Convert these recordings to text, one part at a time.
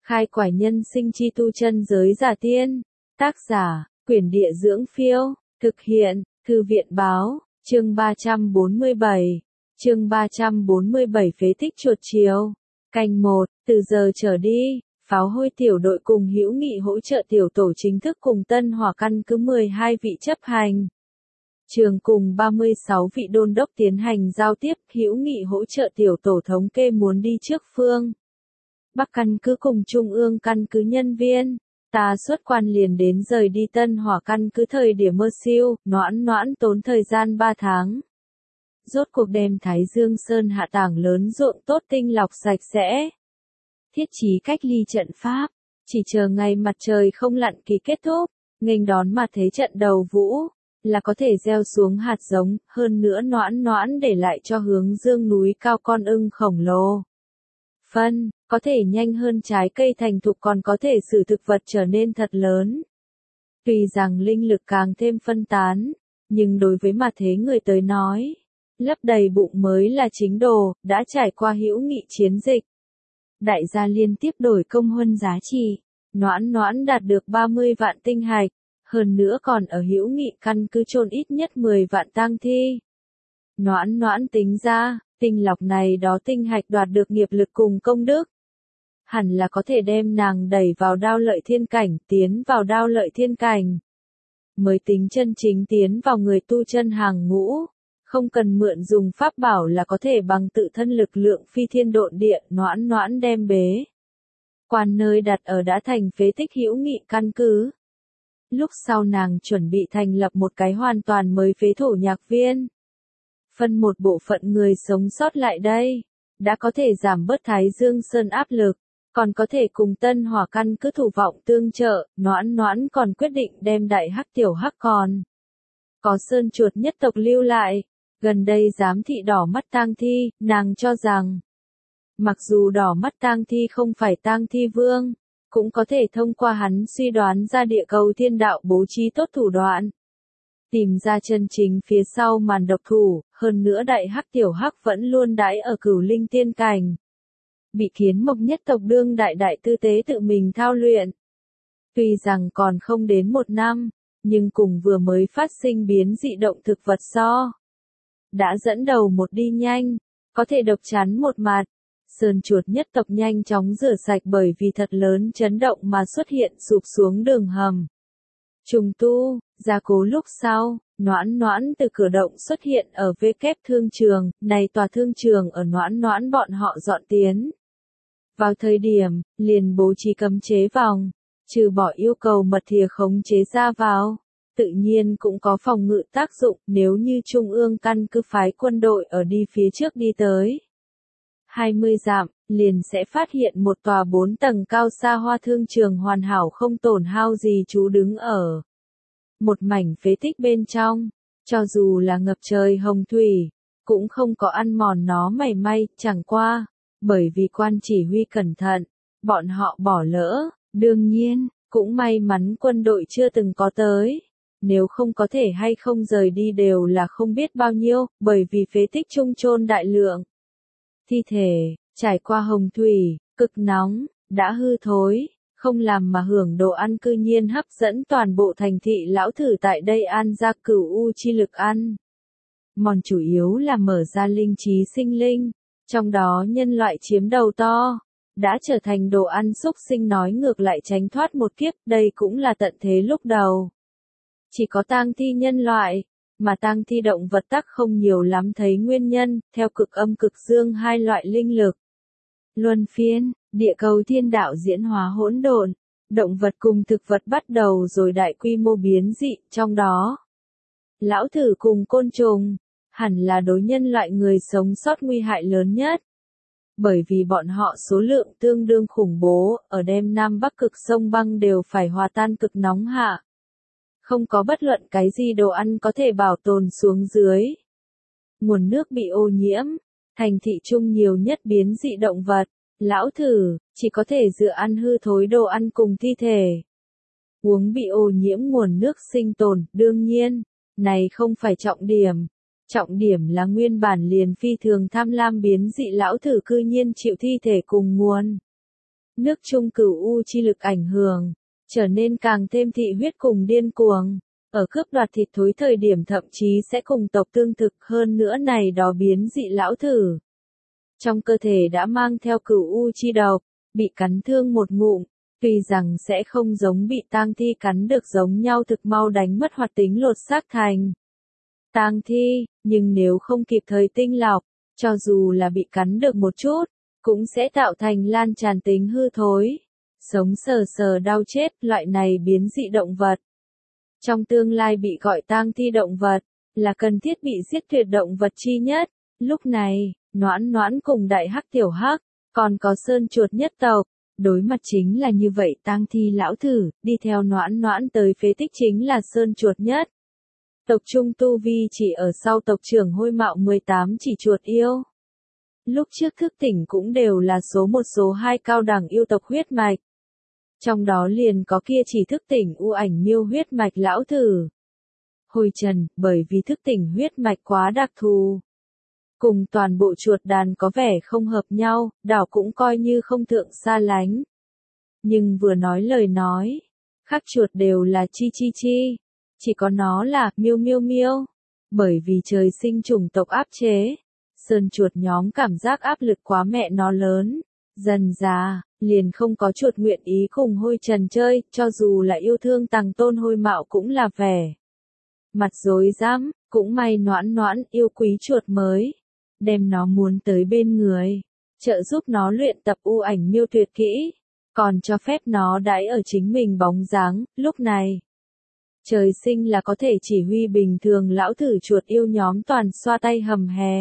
Khai quải nhân sinh chi tu chân giới giả tiên. Tác giả, Quyển Địa Dưỡng Phiêu. Thực hiện, Thư viện Báo. Chương 347. Chương 347 phế tích chuột chiều. Canh 1, từ giờ trở đi, pháo hôi tiểu đội cùng hữu nghị hỗ trợ tiểu tổ chính thức cùng Tân Hỏa căn cứ 12 vị chấp hành. Trường cùng 36 vị đôn đốc tiến hành giao tiếp, hữu nghị hỗ trợ tiểu tổ thống kê muốn đi trước phương Bắc căn cứ cùng Trung ương căn cứ nhân viên. Ta xuất quan liền đến rời đi Tân Hỏa căn cứ thời điểm mơ siêu, noãn tốn thời gian 3 tháng. Rốt cuộc đem Thái Dương Sơn hạ tảng lớn ruộng tốt tinh lọc sạch sẽ. Thiết trí cách ly trận pháp, chỉ chờ ngày mặt trời không lặn kỳ kết thúc, nghênh đón mặt thế trận đầu vũ, là có thể gieo xuống hạt giống, hơn nữa noãn để lại cho hướng dương núi cao con ưng khổng lồ. Phân, có thể nhanh hơn trái cây thành thục còn có thể xử thực vật trở nên thật lớn. Tuy rằng linh lực càng thêm phân tán, nhưng đối với mặt thế người tới nói, lấp đầy bụng mới là chính đồ, đã trải qua hữu nghị chiến dịch. Đại gia liên tiếp đổi công huân giá trị, noãn đạt được 30 vạn tinh hạch, hơn nữa còn ở hữu nghị căn cứ chôn ít nhất 10 vạn tang thi. Noãn tính ra, tinh lọc này đó tinh hạch đoạt được nghiệp lực cùng công đức. Hẳn là có thể đem nàng đẩy vào đao lợi thiên cảnh, tiến vào đao lợi thiên cảnh. Mới tính chân chính tiến vào người tu chân hàng ngũ, không cần mượn dùng pháp bảo là có thể bằng tự thân lực lượng phi thiên độn địa, noãn đem bế. Quan nơi đặt ở đã thành phế tích hữu nghị căn cứ. Lúc sau nàng chuẩn bị thành lập một cái hoàn toàn mới phế thổ nhạc viên. Phân một bộ phận người sống sót lại đây, đã có thể giảm bớt Thái Dương Sơn áp lực, còn có thể cùng Tân Hỏa căn cứ thủ vọng tương trợ, noãn còn quyết định đem đại hắc tiểu hắc còn. Có sơn chuột nhất tộc lưu lại, gần đây giám thị đỏ mắt tang thi, nàng cho rằng, mặc dù đỏ mắt tang thi không phải tang thi vương, cũng có thể thông qua hắn suy đoán ra địa cầu thiên đạo bố trí tốt thủ đoạn. Tìm ra chân chính phía sau màn độc thủ, hơn nữa đại hắc tiểu hắc vẫn luôn đãi ở cửu linh tiên cảnh. Bị kiến mộc nhất tộc đương đại tư tế tự mình thao luyện. Tuy rằng còn không đến 1 năm, nhưng cùng vừa mới phát sinh biến dị động thực vật đã dẫn đầu một đi nhanh, có thể độc chắn một mặt. Sơn chuột nhất tộc nhanh chóng rửa sạch bởi vì thật lớn chấn động mà xuất hiện sụp xuống đường hầm. Trùng tu, gia cố lúc sau, noãn từ cửa động xuất hiện ở kép thương trường, này tòa thương trường ở noãn bọn họ dọn tiến. Vào thời điểm, liền bố trí cấm chế vòng, trừ bỏ yêu cầu mật thìa khống chế ra vào, tự nhiên cũng có phòng ngự tác dụng nếu như Trung ương căn cứ phái quân đội ở đi phía trước đi tới 20 dặm, liền sẽ phát hiện một tòa 4 tầng cao xa hoa thương trường hoàn hảo không tổn hao gì trú đứng ở một mảnh phế tích bên trong, cho dù là ngập trời hồng thủy, cũng không có ăn mòn nó mảy may, chẳng qua, bởi vì quan chỉ huy cẩn thận, bọn họ bỏ lỡ, đương nhiên, cũng may mắn quân đội chưa từng có tới. Nếu không có thể hay không rời đi đều là không biết bao nhiêu, bởi vì phế tích trung chôn đại lượng thi thể, trải qua hồng thủy, cực nóng, đã hư thối, không làm mà hưởng đồ ăn cư nhiên hấp dẫn toàn bộ thành thị lão thử tại đây ăn ra cửu u chi lực ăn. Mòn chủ yếu là mở ra linh trí sinh linh, trong đó nhân loại chiếm đầu to, đã trở thành đồ ăn xúc sinh nói ngược lại tránh thoát một kiếp, đây cũng là tận thế lúc đầu. Chỉ có tang thi nhân loại, mà tang thi động vật tắc không nhiều lắm thấy nguyên nhân, theo cực âm cực dương hai loại linh lực. Luân phiên, địa cầu thiên đạo diễn hóa hỗn độn, động vật cùng thực vật bắt đầu rồi đại quy mô biến dị, trong đó. Lão thử cùng côn trùng, hẳn là đối nhân loại người sống sót nguy hại lớn nhất. Bởi vì bọn họ số lượng tương đương khủng bố, ở đêm Nam Bắc cực sông băng đều phải hòa tan cực nóng hạ. Không có bất luận cái gì đồ ăn có thể bảo tồn xuống dưới. Nguồn nước bị ô nhiễm, thành thị trung nhiều nhất biến dị động vật, lão thử, chỉ có thể dựa ăn hư thối đồ ăn cùng thi thể. Uống bị ô nhiễm nguồn nước sinh tồn, đương nhiên, này không phải trọng điểm là nguyên bản liền phi thường tham lam biến dị lão thử cư nhiên chịu thi thể cùng nguồn nước trung cửu u chi lực ảnh hưởng, trở nên càng thêm thị huyết cùng điên cuồng. Ở cướp đoạt thịt thối thời điểm thậm chí sẽ cùng tộc tương thực hơn nữa này đó biến dị lão thử. Trong cơ thể đã mang theo cửu u chi độc, bị cắn thương một ngụm, tuy rằng sẽ không giống bị tang thi cắn được giống nhau thực mau đánh mất hoạt tính lột xác thành tang thi, nhưng nếu không kịp thời tinh lọc, cho dù là bị cắn được một chút, cũng sẽ tạo thành lan tràn tính hư thối, sống sờ sờ đau chết. Loại này biến dị động vật trong tương lai bị gọi tang thi động vật, là cần thiết bị giết tuyệt động vật chi nhất. Lúc này, Noãn Noãn cùng đại hắc tiểu hắc, còn có sơn chuột nhất tộc, đối mặt chính là như vậy tang thi lão thử, đi theo Noãn Noãn tới phế tích chính là sơn chuột nhất. Tộc trung tu vi chỉ ở sau tộc trưởng Hôi Mạo 18 chỉ chuột yêu. Lúc trước thức tỉnh cũng đều là số 1 số 2 cao đẳng yêu tộc huyết mạch. Trong đó liền có kia chỉ thức tỉnh u ảnh miêu huyết mạch lão thử. Hồi trần, bởi vì thức tỉnh huyết mạch quá đặc thù. Cùng toàn bộ chuột đàn có vẻ không hợp nhau, đảo cũng coi như không thượng xa lánh. Nhưng vừa nói lời nói, khác chuột đều là chi chi chi. Chỉ có nó là miêu miêu miêu. Bởi vì trời sinh chủng tộc áp chế, sơn chuột nhóm cảm giác áp lực quá mẹ nó lớn. Dần già, liền không có chuột nguyện ý cùng Hôi Trần chơi, cho dù là yêu thương Tằng Tôn Hôi Mạo cũng là vẻ mặt rối rắm. Cũng may Noãn Noãn yêu quý chuột mới, đem nó muốn tới bên người, trợ giúp nó luyện tập u ảnh miêu tuyệt kỹ, còn cho phép nó đãi ở chính mình bóng dáng. Lúc này, trời sinh là có thể chỉ huy bình thường lão thử chuột yêu nhóm toàn xoa tay hầm hè,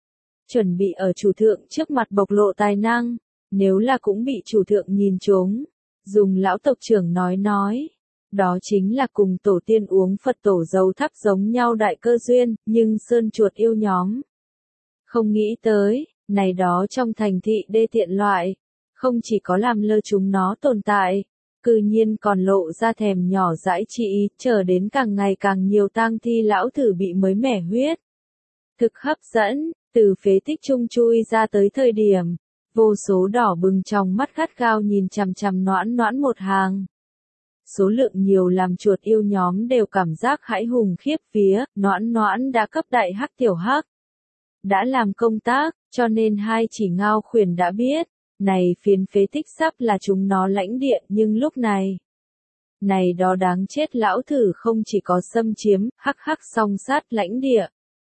chuẩn bị ở chủ thượng trước mặt bộc lộ tài năng. Nếu là cũng bị chủ thượng nhìn trúng, dùng lão tộc trưởng nói, đó chính là cùng tổ tiên uống Phật tổ dầu thắp giống nhau đại cơ duyên. Nhưng sơn chuột yêu nhóm không nghĩ tới, này đó trong thành thị đê tiện loại, không chỉ có làm lơ chúng nó tồn tại, cư nhiên còn lộ ra thèm nhỏ dãi trị, chờ đến càng ngày càng nhiều tang thi lão thử bị mới mẻ huyết thực hấp dẫn, từ phế tích trung chui ra tới thời điểm, vô số đỏ bừng trong mắt gắt gao nhìn chằm chằm Noãn Noãn một hàng. Số lượng nhiều làm chuột yêu nhóm đều cảm giác hãi hùng khiếp vía. Noãn Noãn đã cấp đại hắc tiểu hắc đã làm công tác, cho nên hai chỉ ngao khuyển đã biết, này phiến phế tích sắp là chúng nó lãnh địa. Nhưng lúc này đó đáng chết lão thử không chỉ có xâm chiếm, hắc hắc song sát lãnh địa,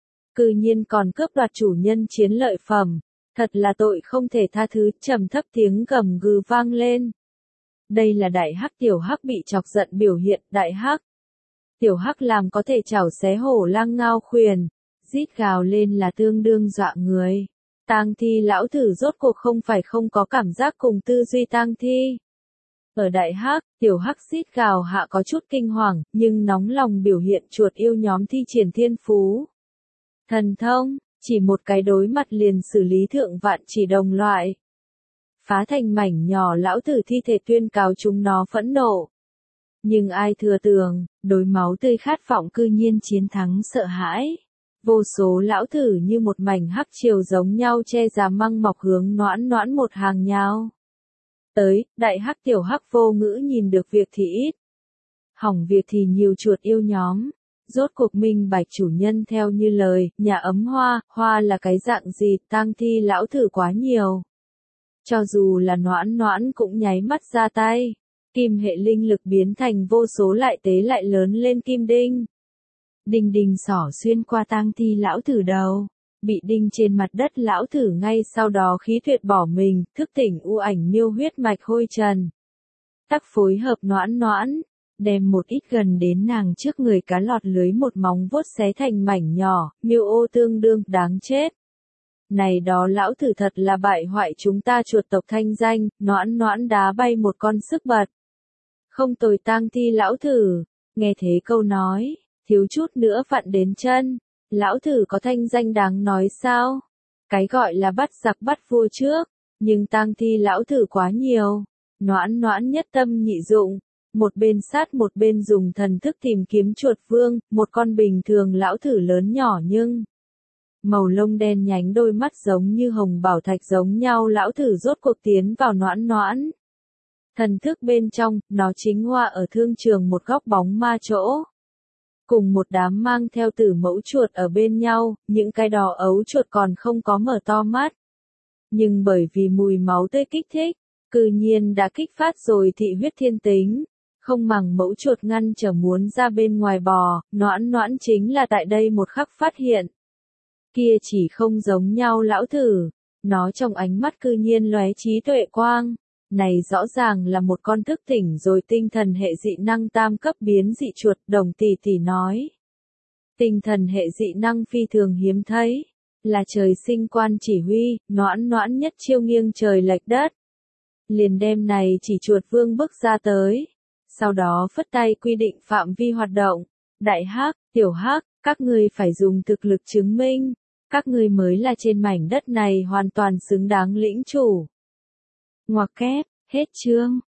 cư nhiên còn cướp đoạt chủ nhân chiến lợi phẩm, thật là tội không thể tha thứ. Trầm thấp tiếng gầm gừ vang lên. Đây là đại hắc tiểu hắc bị chọc giận biểu hiện. Đại hắc tiểu hắc làm có thể chảo xé hổ lang ngao khuyển, rít gào lên là tương đương dọa người. Tang thi lão thử rốt cuộc không phải không có cảm giác cùng tư duy tang thi. Ở đại hắc tiểu hắc rít gào hạ có chút kinh hoàng, nhưng nóng lòng biểu hiện chuột yêu nhóm thi triển thiên phú thần thông, chỉ một cái đối mặt liền xử lý thượng vạn chỉ đồng loại, phá thành mảnh nhỏ lão thử thi thể tuyên cáo chúng nó phẫn nộ. Nhưng ai thừa tưởng, đối máu tươi khát vọng cư nhiên chiến thắng sợ hãi. Vô số lão thử như một mảnh hắc triều giống nhau che giá măng mọc hướng Noãn Noãn một hàng nhao tới. Đại hắc tiểu hắc vô ngữ nhìn được việc thì ít, hỏng việc thì nhiều chuột yêu nhóm. Rốt cuộc minh bạch chủ nhân theo như lời, nhà ấm hoa là cái dạng gì. Tang thi lão thử quá nhiều, cho dù là Noãn Noãn cũng nháy mắt ra tay. Kim hệ linh lực biến thành vô số lại tế lại lớn lên kim đinh. Đinh đinh xỏ xuyên qua tang thi lão thử đầu, bị đinh trên mặt đất lão thử ngay sau đó khí tuyệt bỏ mình, thức tỉnh u ảnh miêu huyết mạch Hôi Trần. Tắc phối hợp Noãn Noãn, đem một ít gần đến nàng trước người cá lọt lưới một móng vuốt xé thành mảnh nhỏ. Miêu ô tương đương đáng chết. Này đó lão thử thật là bại hoại chúng ta chuột tộc thanh danh. Noãn Noãn đá bay một con sức bật. Không tồi tang thi lão thử, nghe thế câu nói, thiếu chút nữa vặn đến chân. Lão thử có thanh danh đáng nói sao? Cái gọi là bắt giặc bắt vua trước, nhưng tang thi lão thử quá nhiều. Noãn Noãn nhất tâm nhị dụng, một bên sát một bên dùng thần thức tìm kiếm chuột vương, một con bình thường lão thử lớn nhỏ nhưng màu lông đen nhánh đôi mắt giống như hồng bảo thạch giống nhau lão thử rốt cuộc tiến vào Noãn Noãn Thần thức bên trong, nó chính hoa ở thương trường một góc bóng ma chỗ. Cùng một đám mang theo tử mẫu chuột ở bên nhau, những cái đó ấu chuột còn không có mở to mắt. Nhưng bởi vì mùi máu tươi kích thích, cư nhiên đã kích phát rồi thị huyết thiên tính. Không màng mẫu chuột ngăn trở muốn ra bên ngoài bò, Noãn Noãn chính là tại đây một khắc phát hiện. Kia chỉ không giống nhau lão thử, nó trong ánh mắt cư nhiên lóe trí tuệ quang. Này rõ ràng là một con thức tỉnh rồi tinh thần hệ dị năng tam cấp biến dị chuột, Đồng tỷ tỷ nói. Tinh thần hệ dị năng phi thường hiếm thấy, là trời sinh quan chỉ huy, Noãn Noãn nhất chiêu nghiêng trời lệch đất. Liền đem này chỉ chuột vương bước ra tới. Sau đó phất tay quy định phạm vi hoạt động. Đại hắc, tiểu hắc, các ngươi phải dùng thực lực chứng minh. Các ngươi mới là trên mảnh đất này hoàn toàn xứng đáng lĩnh chủ. Ngoặc kép, hết chương.